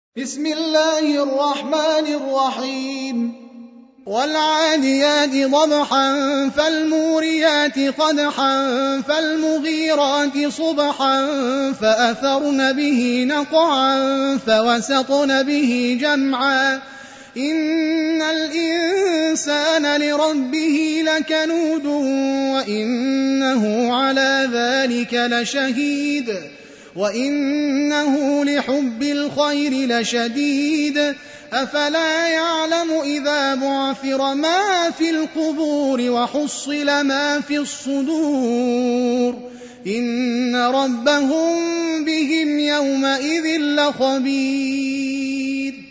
بسم الله الرحمن الرحيم والعاديات ضبحا فالموريات قدحا فالمغيرات صبحا فأثرن به نقعا فوسطن به جمعا إن الإنسان لربه لكنود وإنه على ذلك لشهيد وإنه لحب الخير لشديد أفلا يعلم إذا بعثر ما في القبور وحصل ما في الصدور إن ربهم بهم يومئذ لخبير.